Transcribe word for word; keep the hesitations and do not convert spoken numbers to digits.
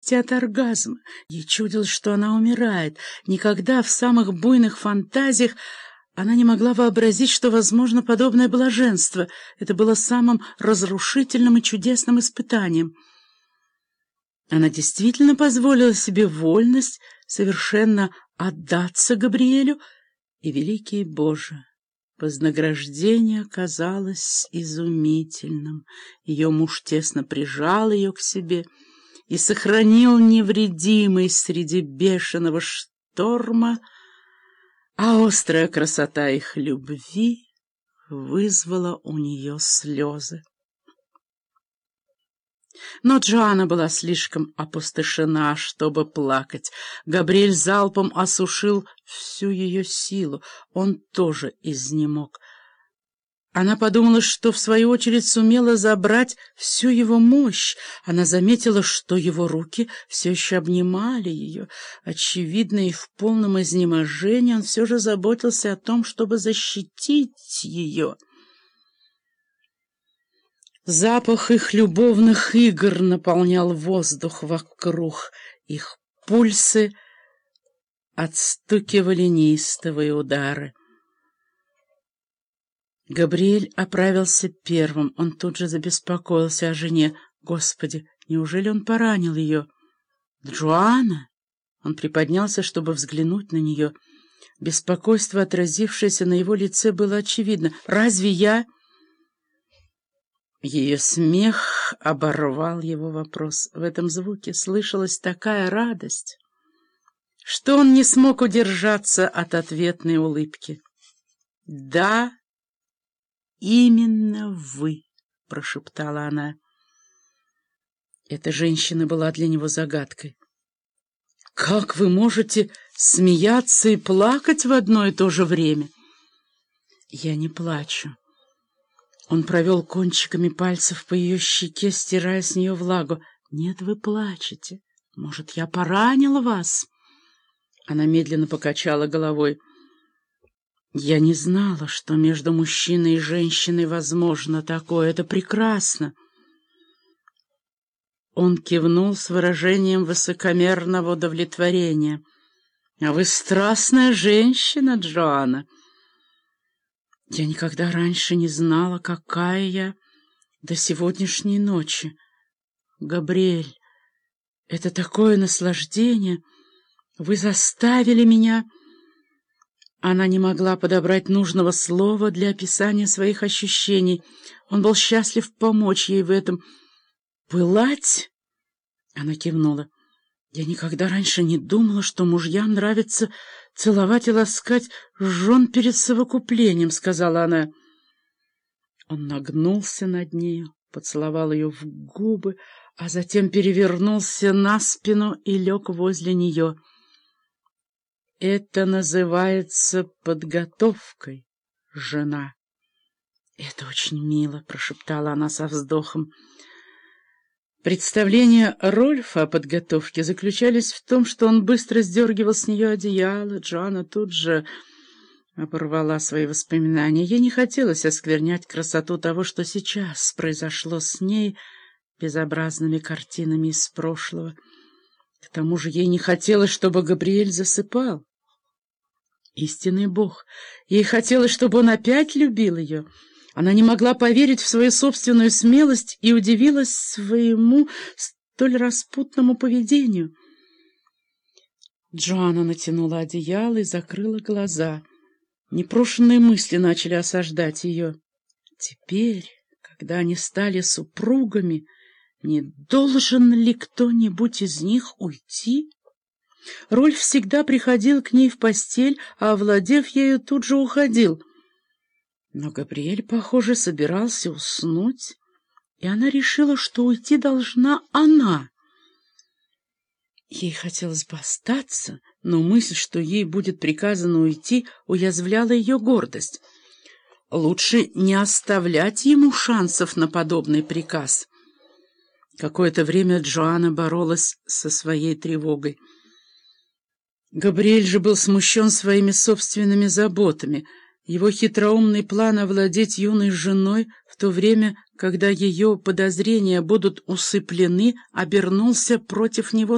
смерти от оргазма. Ей чудилось, что она умирает. Никогда в самых буйных фантазиях она не могла вообразить, что возможно подобное блаженство. Это было самым разрушительным и чудесным испытанием. Она действительно позволила себе вольность совершенно отдаться Габриэлю, и, великий Боже, вознаграждение казалось изумительным. Ее муж тесно прижал ее к себе и сохранил невредимой среди бешеного шторма, а острая красота их любви вызвала у нее слезы. Но Джоанна была слишком опустошена, чтобы плакать. Габриэль залпом осушил всю ее силу. Он тоже изнемог. Она подумала, что в свою очередь сумела забрать всю его мощь. Она заметила, что его руки все еще обнимали ее. Очевидно, и в полном изнеможении он все же заботился о том, чтобы защитить ее. Запах их любовных игр наполнял воздух вокруг. Их пульсы отстукивали неистовые удары. Габриэль оправился первым. Он тут же забеспокоился о жене. Господи, неужели он поранил ее? Джоанна? Он приподнялся, чтобы взглянуть на нее. Беспокойство, отразившееся на его лице, было очевидно. «Разве я...» Ее смех оборвал его вопрос. В этом звуке слышалась такая радость, что он не смог удержаться от ответной улыбки. «Да, именно вы», — прошептала она. Эта женщина была для него загадкой. «Как вы можете смеяться и плакать в одно и то же время?» «Я не плачу». Он провел кончиками пальцев по ее щеке, стирая с нее влагу. «Нет, вы плачете. Может, я поранила вас?» Она медленно покачала головой. «Я не знала, что между мужчиной и женщиной возможно такое. Это прекрасно!» Он кивнул с выражением высокомерного удовлетворения. «А вы страстная женщина, Джоанна!» Я никогда раньше не знала, какая я до сегодняшней ночи. Габриэль, это такое наслаждение! Вы заставили меня... Она не могла подобрать нужного слова для описания своих ощущений. Он был счастлив помочь ей в этом. «Пылать?» Она кивнула. «Я никогда раньше не думала, что мужьям нравится целовать и ласкать жен перед совокуплением», — сказала она. Он нагнулся над нею, поцеловал ее в губы, а затем перевернулся на спину и лег возле нее. «Это называется подготовкой, жена». «Это очень мило», — прошептала она со вздохом. Представления Рольфа о подготовке заключались в том, что он быстро сдергивал с нее одеяло. Джоанна тут же оборвала свои воспоминания. Ей не хотелось осквернять красоту того, что сейчас произошло с ней, безобразными картинами из прошлого. К тому же ей не хотелось, чтобы Габриэль засыпал. Истинный Бог! Ей хотелось, чтобы он опять любил ее. Она не могла поверить в свою собственную смелость и удивилась своему столь распутному поведению. Джоанна натянула одеяло и закрыла глаза. Непрошенные мысли начали осаждать ее. Теперь, когда они стали супругами, не должен ли кто-нибудь из них уйти? Рольф всегда приходил к ней в постель, а, овладев ею, тут же уходил. Но Габриэль, похоже, собирался уснуть, и она решила, что уйти должна она. Ей хотелось бы остаться, но мысль, что ей будет приказано уйти, уязвляла ее гордость. Лучше не оставлять ему шансов на подобный приказ. Какое-то время Джоанна боролась со своей тревогой. Габриэль же был смущен своими собственными заботами. Его хитроумный план овладеть юной женой в то время, когда ее подозрения будут усыплены, обернулся против него